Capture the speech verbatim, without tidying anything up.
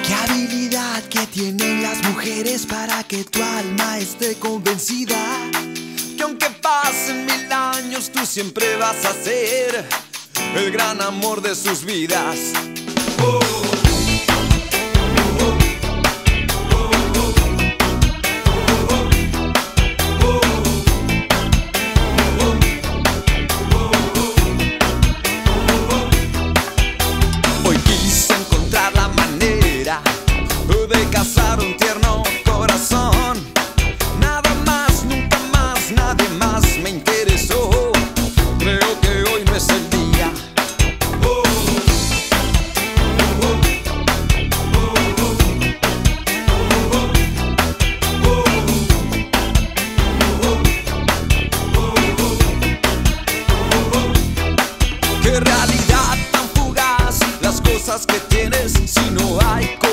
Qué habilidad que tienen las mujeres para que tu alma esté convencida que aunque pasen mil años tú siempre vas a ser el gran amor de sus vidas. Oh. De cazar un tierno corazón. Nada más, nunca más, nadie más me interesó. Creo que hoy no es el día. Oh. Oh. Oh. Qué realidad tan fugaz, las cosas que tienes si no hay